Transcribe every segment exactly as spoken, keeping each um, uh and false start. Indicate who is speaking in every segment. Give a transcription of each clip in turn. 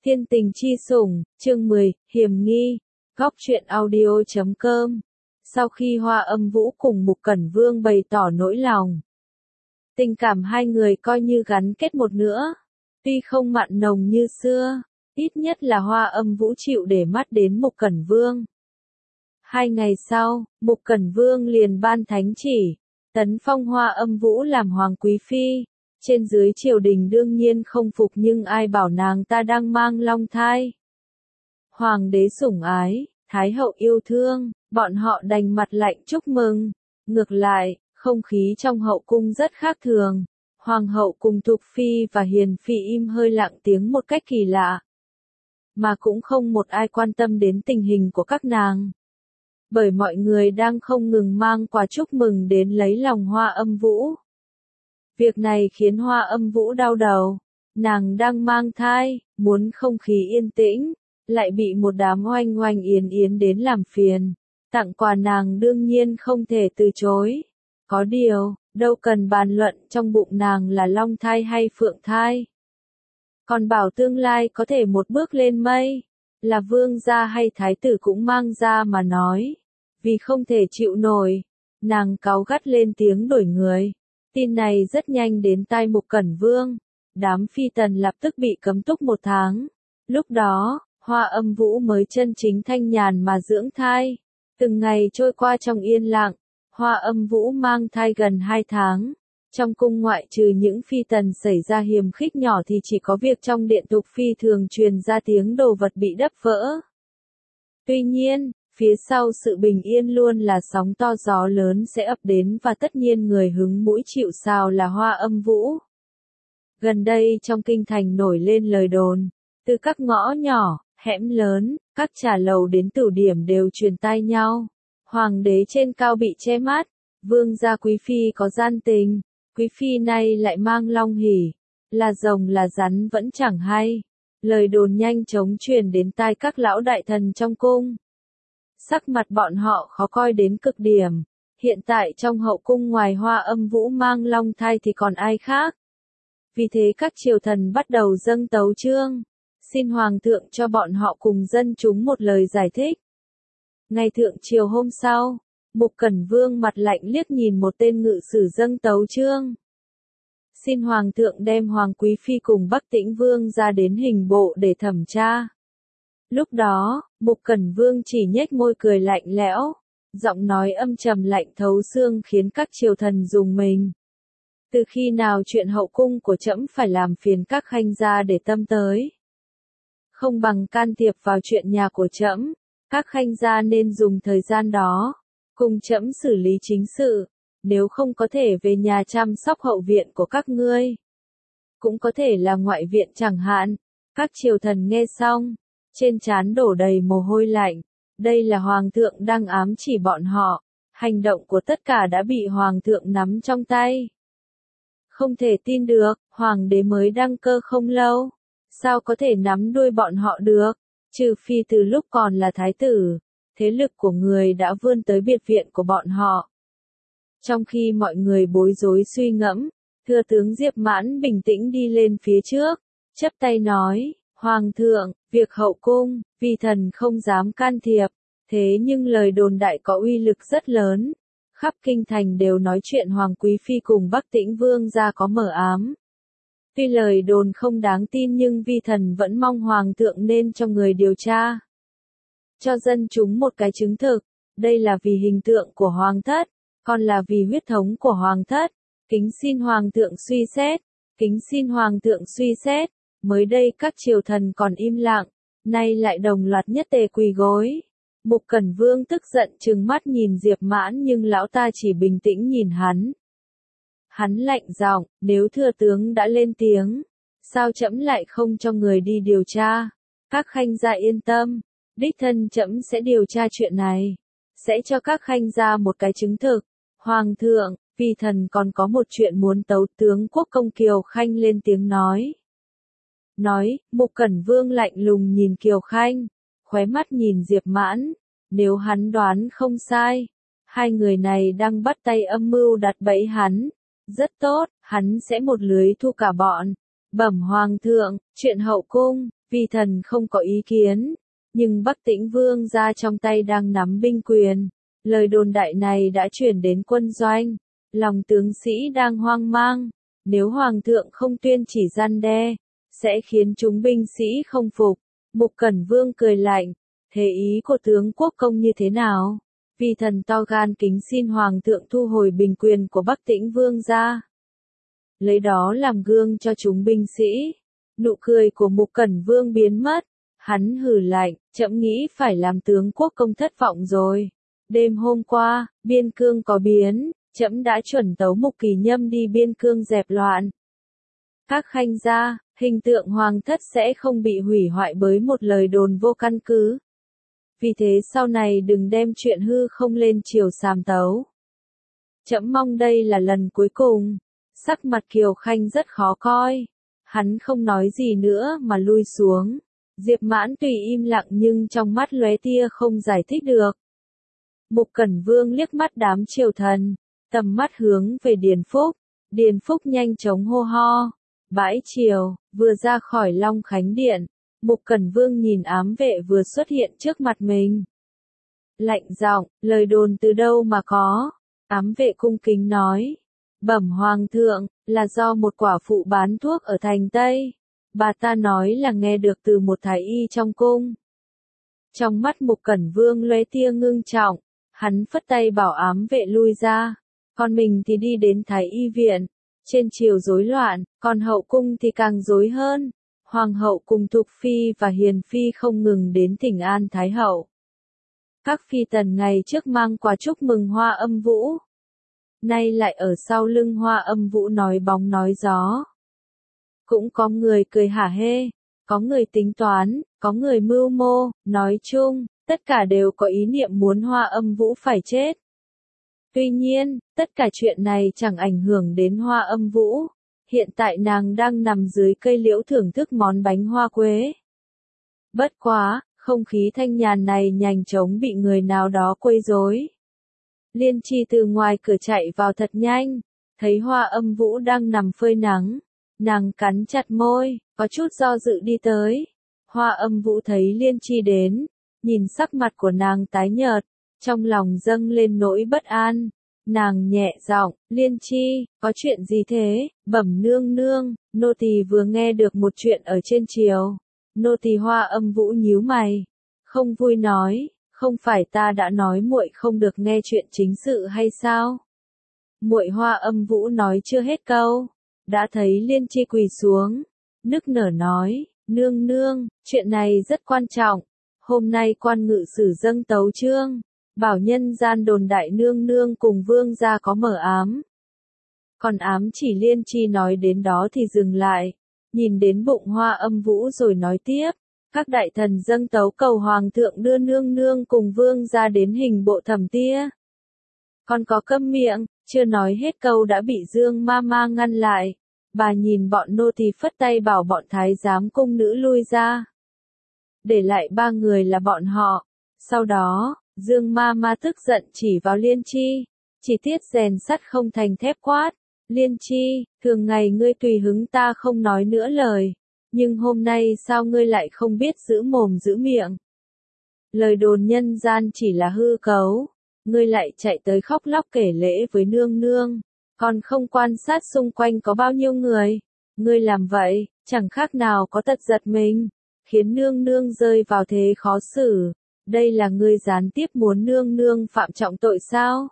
Speaker 1: Thiên tình chi sủng, chương mười, hiềm nghi, góc truyện audio chấm com. Sau khi Hoa Âm Vũ cùng Mục Cẩn Vương bày tỏ nỗi lòng, tình cảm hai người coi như gắn kết một nữa. Tuy không mặn nồng như xưa, ít nhất là Hoa Âm Vũ chịu để mắt đến Mục Cẩn Vương. Hai ngày sau, Mục Cẩn Vương liền ban thánh chỉ, tấn phong Hoa Âm Vũ làm Hoàng Quý Phi. Trên dưới triều đình đương nhiên không phục, nhưng ai bảo nàng ta đang mang long thai. Hoàng đế sủng ái, Thái hậu yêu thương, bọn họ đành mặt lạnh chúc mừng. Ngược lại, không khí trong hậu cung rất khác thường. Hoàng hậu cùng Thục Phi và Hiền Phi im hơi lặng tiếng một cách kỳ lạ. Mà cũng không một ai quan tâm đến tình hình của các nàng. Bởi mọi người đang không ngừng mang quà chúc mừng đến lấy lòng Hoa Âm Vũ. Việc này khiến Hoa Âm Vũ đau đầu. Nàng đang mang thai, muốn không khí yên tĩnh, lại bị một đám oanh oanh yến yến đến làm phiền. Tặng quà nàng đương nhiên không thể từ chối. Có điều, đâu cần bàn luận trong bụng nàng là long thai hay phượng thai. Còn bảo tương lai có thể một bước lên mây, là vương gia hay thái tử cũng mang ra mà nói. Vì không thể chịu nổi, nàng cáu gắt lên tiếng đổi người. Tin này rất nhanh đến tai Mục Cẩn Vương. Đám phi tần lập tức bị cấm túc một tháng. Lúc đó, Hoa Âm Vũ mới chân chính thanh nhàn mà dưỡng thai. Từng ngày trôi qua trong yên lặng, Hoa Âm Vũ mang thai gần hai tháng. Trong cung ngoại trừ những phi tần xảy ra hiềm khích nhỏ thì chỉ có việc trong điện Thục Phi thường truyền ra tiếng đồ vật bị đắp vỡ. Tuy nhiên, phía sau sự bình yên luôn là sóng to gió lớn sẽ ập đến, và tất nhiên người hứng mũi chịu sào là Hoa Âm Vũ. Gần đây trong kinh thành nổi lên lời đồn, từ các ngõ nhỏ, hẻm lớn, các trà lầu đến tử điểm đều truyền tai nhau. Hoàng đế trên cao bị che mắt, vương gia quý phi có gian tình, quý phi này lại mang long hỉ, là rồng là rắn vẫn chẳng hay. Lời đồn nhanh chóng truyền đến tai các lão đại thần trong cung. Sắc mặt bọn họ khó coi đến cực điểm. Hiện tại trong hậu cung ngoài Hoa Âm Vũ mang long thai thì còn ai khác. Vì thế các triều thần bắt đầu dâng tấu chương, xin hoàng thượng cho bọn họ cùng dân chúng một lời giải thích. Ngày thượng triều hôm sau, Mục Cẩn Vương mặt lạnh liếc nhìn một tên ngự sử dâng tấu chương. Xin hoàng thượng đem Hoàng Quý Phi cùng Bắc Tĩnh Vương ra đến hình bộ để thẩm tra. Lúc đó, Mục Cẩn Vương chỉ nhếch môi cười lạnh lẽo, giọng nói âm trầm lạnh thấu xương khiến các triều thần rùng mình. Từ khi nào chuyện hậu cung của trẫm phải làm phiền các khanh gia để tâm tới? Không bằng can thiệp vào chuyện nhà của trẫm, các khanh gia nên dùng thời gian đó cùng trẫm xử lý chính sự, nếu không có thể về nhà chăm sóc hậu viện của các ngươi. Cũng có thể là ngoại viện chẳng hạn. Các triều thần nghe xong, trên trán đổ đầy mồ hôi lạnh. Đây là hoàng thượng đang ám chỉ bọn họ. Hành động của tất cả đã bị hoàng thượng nắm trong tay. Không thể tin được, hoàng đế mới đăng cơ không lâu. Sao có thể nắm đuôi bọn họ được? Trừ phi từ lúc còn là thái tử, thế lực của người đã vươn tới biệt viện của bọn họ. Trong khi mọi người bối rối suy ngẫm, thừa tướng Diệp Mãn bình tĩnh đi lên phía trước, chắp tay nói, Hoàng thượng, việc hậu cung, vi thần không dám can thiệp, thế nhưng lời đồn đại có uy lực rất lớn. Khắp kinh thành đều nói chuyện Hoàng Quý Phi cùng Bắc Tĩnh Vương gia có mờ ám. Tuy lời đồn không đáng tin nhưng vi thần vẫn mong Hoàng thượng nên cho người điều tra. Cho dân chúng một cái chứng thực, đây là vì hình tượng của Hoàng thất, còn là vì huyết thống của Hoàng thất. Kính xin Hoàng thượng suy xét, kính xin Hoàng thượng suy xét. Mới đây các triều thần còn im lặng, nay lại đồng loạt nhất tề quỳ gối. Mục Cẩn Vương tức giận trừng mắt nhìn Diệp Mãn nhưng lão ta chỉ bình tĩnh nhìn hắn. Hắn lạnh giọng, nếu thừa tướng đã lên tiếng, sao trẫm lại không cho người đi điều tra? Các khanh gia yên tâm, đích thân trẫm sẽ điều tra chuyện này, sẽ cho các khanh gia một cái chứng thực. Hoàng thượng, vi thần còn có một chuyện muốn tấu. Tướng quốc công Kiều Khanh lên tiếng nói. Nói, Mục Cẩn Vương lạnh lùng nhìn Kiều Khanh, khóe mắt nhìn Diệp Mãn. Nếu hắn đoán không sai, hai người này đang bắt tay âm mưu đặt bẫy hắn. Rất tốt, hắn sẽ một lưới thu cả bọn. Bẩm hoàng thượng, chuyện hậu cung, Vi thần không có ý kiến, nhưng Bắc Tĩnh Vương gia trong tay đang nắm binh quyền. Lời đồn đại này đã chuyển đến quân doanh. Lòng tướng sĩ đang hoang mang. Nếu Hoàng thượng không tuyên chỉ răn đe, sẽ khiến chúng binh sĩ không phục. Mục Cẩn Vương cười lạnh. Thế ý của tướng quốc công như thế nào? Vi thần to gan kính xin Hoàng thượng thu hồi bình quyền của Bắc Tĩnh Vương gia. Lấy đó làm gương cho chúng binh sĩ. Nụ cười của Mục Cẩn Vương biến mất. Hắn hừ lạnh, trẫm nghĩ phải làm tướng quốc công thất vọng rồi. Đêm hôm qua, biên cương có biến, trẫm đã chuẩn tấu Mục Kỳ Nhâm đi biên cương dẹp loạn. Các khanh gia, hình tượng hoàng thất sẽ không bị hủy hoại bởi một lời đồn vô căn cứ. Vì thế sau này đừng đem chuyện hư không lên triều sàm tấu. Trẫm mong đây là lần cuối cùng. Sắc mặt Kiều Khanh rất khó coi. Hắn không nói gì nữa mà lui xuống. Diệp Mãn tùy im lặng nhưng trong mắt lóe tia không giải thích được. Mục Cẩn Vương liếc mắt đám triều thần, tầm mắt hướng về Điền Phúc. Điền Phúc nhanh chóng hô ho. Bãi triều, vừa ra khỏi Long Khánh Điện, Mục Cẩn Vương nhìn ám vệ vừa xuất hiện trước mặt mình. Lạnh giọng, lời đồn từ đâu mà có? Ám vệ cung kính nói. Bẩm Hoàng thượng, là do một quả phụ bán thuốc ở thành Tây. Bà ta nói là nghe được từ một thái y trong cung. Trong mắt Mục Cẩn Vương lóe tia ngưng trọng, hắn phất tay bảo ám vệ lui ra. Còn mình thì đi đến thái y viện. Trên triều rối loạn, còn hậu cung thì càng rối hơn. Hoàng hậu cùng Thục Phi và Hiền Phi không ngừng đến thỉnh an Thái hậu. Các phi tần ngày trước mang quà chúc mừng Hoa Âm Vũ. Nay lại ở sau lưng Hoa Âm Vũ nói bóng nói gió. Cũng có người cười hả hê, có người tính toán, có người mưu mô, nói chung, tất cả đều có ý niệm muốn Hoa Âm Vũ phải chết. Tuy nhiên, tất cả chuyện này chẳng ảnh hưởng đến Hoa Âm Vũ. Hiện tại nàng đang nằm dưới cây liễu thưởng thức món bánh hoa quế. Bất quá, không khí thanh nhàn này nhanh chóng bị người nào đó quấy rối. Liên Chi từ ngoài cửa chạy vào thật nhanh, thấy Hoa Âm Vũ đang nằm phơi nắng. Nàng cắn chặt môi, có chút do dự đi tới. Hoa Âm Vũ thấy Liên Chi đến, nhìn sắc mặt của nàng tái nhợt, trong lòng dâng lên nỗi bất an. Nàng nhẹ giọng, Liên Chi, có chuyện gì thế? Bẩm nương nương, nô tỳ vừa nghe được một chuyện ở trên triều. Nô tỳ Hoa Âm Vũ nhíu mày, không vui nói, không phải ta đã nói muội không được nghe chuyện chính sự hay sao? Muội Hoa Âm Vũ nói chưa hết câu, đã thấy Liên Chi quỳ xuống, nức nở nói, nương nương, chuyện này rất quan trọng. Hôm nay quan ngự sử dâng tấu chương. Bảo nhân gian đồn đại nương nương cùng vương gia có mở ám. Còn ám chỉ Liên Chi nói đến đó thì dừng lại, nhìn đến bụng Hoa Âm Vũ rồi nói tiếp. Các đại thần dâng tấu cầu hoàng thượng đưa nương nương cùng vương gia đến hình bộ thẩm tia. Còn có câm miệng, chưa nói hết câu đã bị Dương ma ma ngăn lại. Bà nhìn bọn nô tỳ phất tay bảo bọn thái giám cung nữ lui ra. Để lại ba người là bọn họ. Sau đó, Dương ma ma tức giận chỉ vào Liên Chi, chỉ tiết rèn sắt không thành thép quát. Liên Chi, thường ngày ngươi tùy hứng ta không nói nữa lời, nhưng hôm nay sao ngươi lại không biết giữ mồm giữ miệng? Lời đồn nhân gian chỉ là hư cấu, ngươi lại chạy tới khóc lóc kể lễ với nương nương, còn không quan sát xung quanh có bao nhiêu người. Ngươi làm vậy, chẳng khác nào có tật giật mình, khiến nương nương rơi vào thế khó xử. Đây là ngươi gián tiếp muốn nương nương phạm trọng tội sao?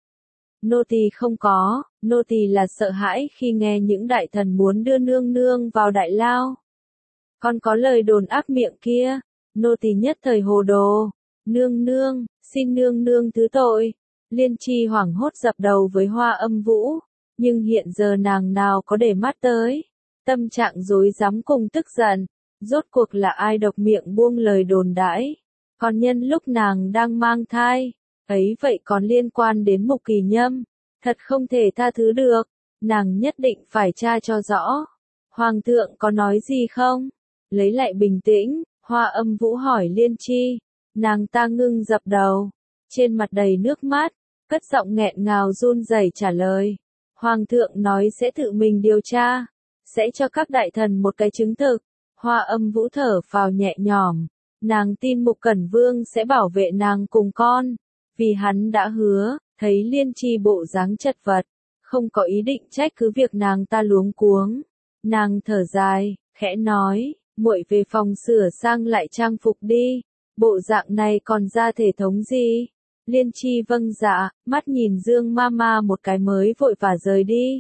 Speaker 1: Nô tỳ không có, nô tỳ là sợ hãi khi nghe những đại thần muốn đưa nương nương vào đại lao. Còn có lời đồn ác miệng kia, nô tỳ nhất thời hồ đồ. Nương nương, xin nương nương thứ tội. Liên Chi hoảng hốt dập đầu với Hoa Âm Vũ, nhưng hiện giờ nàng nào có để mắt tới. Tâm trạng rối rắm cùng tức giận, rốt cuộc là ai độc miệng buông lời đồn đãi. Còn nhân lúc nàng đang mang thai, ấy vậy còn liên quan đến Mục Kỳ Nhâm, thật không thể tha thứ được, nàng nhất định phải tra cho rõ. Hoàng thượng có nói gì không? Lấy lại bình tĩnh, Hoa Âm Vũ hỏi Liên Chi, nàng ta ngưng dập đầu, trên mặt đầy nước mắt, cất giọng nghẹn ngào run rẩy trả lời. Hoàng thượng nói sẽ tự mình điều tra, sẽ cho các đại thần một cái chứng thực. Hoa Âm Vũ thở phào nhẹ nhõm, nàng tin Mục Cẩn Vương sẽ bảo vệ nàng cùng con, vì hắn đã hứa. Thấy Liên Chi bộ dáng chật vật, không có ý định trách cứ việc nàng ta luống cuống, nàng thở dài, khẽ nói, muội về phòng sửa sang lại trang phục đi, bộ dạng này còn ra thể thống gì? Liên Chi vâng dạ, mắt nhìn Dương Mama một cái mới vội vã rời đi.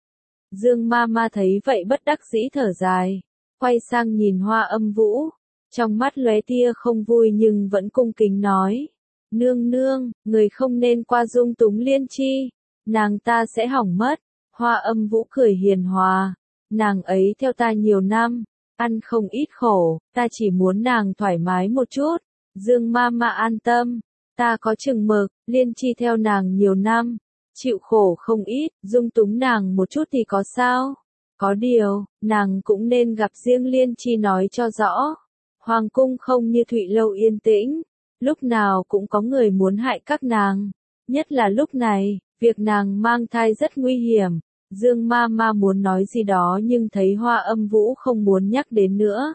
Speaker 1: Dương Mama thấy vậy bất đắc dĩ thở dài, quay sang nhìn Hoa Âm Vũ, trong mắt lóe tia không vui nhưng vẫn cung kính nói. Nương nương, người không nên qua dung túng Liên Chi, nàng ta sẽ hỏng mất. Hoa Âm Vũ cười hiền hòa, nàng ấy theo ta nhiều năm, ăn không ít khổ, ta chỉ muốn nàng thoải mái một chút. Dương Mama an tâm, ta có chừng mực, Liên Chi theo nàng nhiều năm, chịu khổ không ít, dung túng nàng một chút thì có sao? Có điều, nàng cũng nên gặp riêng Liên Chi nói cho rõ. Hoàng cung không như Thụy Lâu yên tĩnh. Lúc nào cũng có người muốn hại các nàng, nhất là lúc này, việc nàng mang thai rất nguy hiểm. Dương Mama muốn nói gì đó nhưng thấy Hoa Âm Vũ không muốn nhắc đến nữa.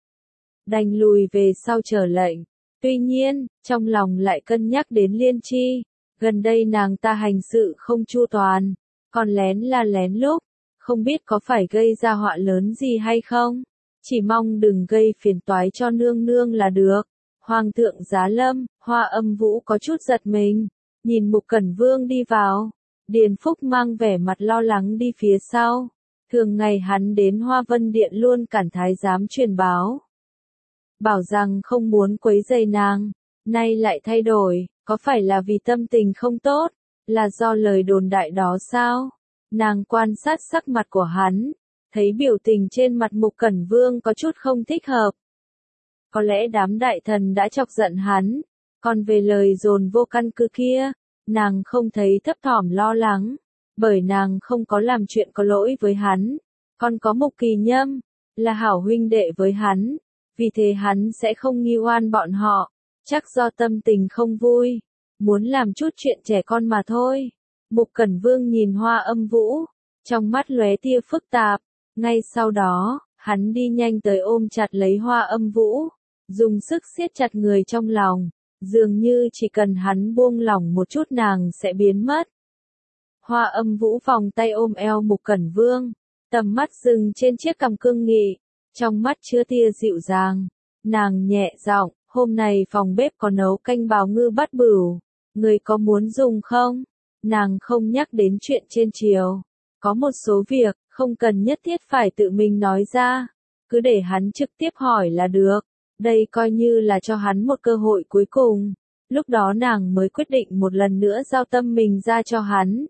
Speaker 1: Đành lùi về sau chờ lệnh. Tuy nhiên, trong lòng lại cân nhắc đến Liên Chi, gần đây nàng ta hành sự không chu toàn, còn lén la lén lút, không biết có phải gây ra họa lớn gì hay không. Chỉ mong đừng gây phiền toái cho nương nương là được. Hoàng thượng giá lâm, Hoa Âm Vũ có chút giật mình, nhìn Mục Cẩn Vương đi vào, Điền Phúc mang vẻ mặt lo lắng đi phía sau, thường ngày hắn đến Hoa Vân Điện luôn cản thái giám truyền báo, bảo rằng không muốn quấy rầy nàng, nay lại thay đổi, có phải là vì tâm tình không tốt, là do lời đồn đại đó sao? Nàng quan sát sắc mặt của hắn, thấy biểu tình trên mặt Mục Cẩn Vương có chút không thích hợp. Có lẽ đám đại thần đã chọc giận hắn, còn về lời dồn vô căn cứ kia, nàng không thấy thấp thỏm lo lắng, bởi nàng không có làm chuyện có lỗi với hắn, còn có Mục Kỳ Nhâm, là hảo huynh đệ với hắn, vì thế hắn sẽ không nghi oan bọn họ, chắc do tâm tình không vui, muốn làm chút chuyện trẻ con mà thôi. Mục Cẩn Vương nhìn Hoa Âm Vũ, trong mắt lóe tia phức tạp, ngay sau đó, hắn đi nhanh tới ôm chặt lấy Hoa Âm Vũ, dùng sức siết chặt người trong lòng, dường như chỉ cần hắn buông lỏng một chút nàng sẽ biến mất. Hoa Âm Vũ vòng tay ôm eo Mục Cẩn Vương, tầm mắt dừng trên chiếc cằm cương nghị, trong mắt chứa tia dịu dàng, nàng nhẹ giọng, hôm nay phòng bếp có nấu canh bào ngư bát bửu, người có muốn dùng không? Nàng không nhắc đến chuyện trên chiều, có một số việc, không cần nhất thiết phải tự mình nói ra, cứ để hắn trực tiếp hỏi là được. Đây coi như là cho hắn một cơ hội cuối cùng, lúc đó nàng mới quyết định một lần nữa giao tâm mình ra cho hắn.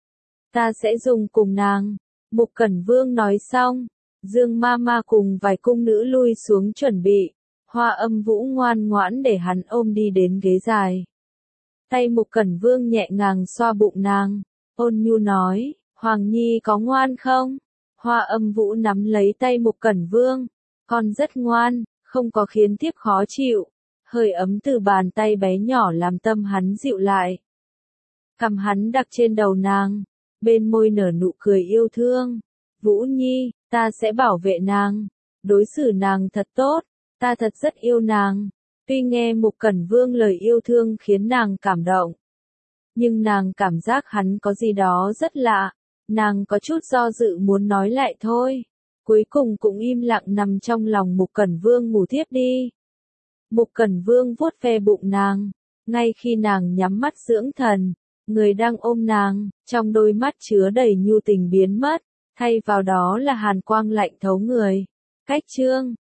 Speaker 1: Ta sẽ dùng cùng nàng, Mục Cẩn Vương nói xong, Dương Mama cùng vài cung nữ lui xuống chuẩn bị, Hoa Âm Vũ ngoan ngoãn để hắn ôm đi đến ghế dài. Tay Mục Cẩn Vương nhẹ nhàng xoa bụng nàng, ôn nhu nói, Hoàng Nhi có ngoan không? Hoa Âm Vũ nắm lấy tay Mục Cẩn Vương, con rất ngoan, không có khiến thiếp khó chịu, hơi ấm từ bàn tay bé nhỏ làm tâm hắn dịu lại. Cằm hắn đặt trên đầu nàng, bên môi nở nụ cười yêu thương, Vũ Nhi, ta sẽ bảo vệ nàng, đối xử nàng thật tốt, ta thật rất yêu nàng. Tuy nghe Mục Cẩn Vương lời yêu thương khiến nàng cảm động, nhưng nàng cảm giác hắn có gì đó rất lạ, nàng có chút do dự muốn nói lại thôi. Cuối cùng cũng im lặng nằm trong lòng Mục Cẩn Vương ngủ thiếp đi. Mục Cẩn Vương vuốt ve bụng nàng, ngay khi nàng nhắm mắt dưỡng thần, người đang ôm nàng, trong đôi mắt chứa đầy nhu tình biến mất, thay vào đó là hàn quang lạnh thấu người. Cách chương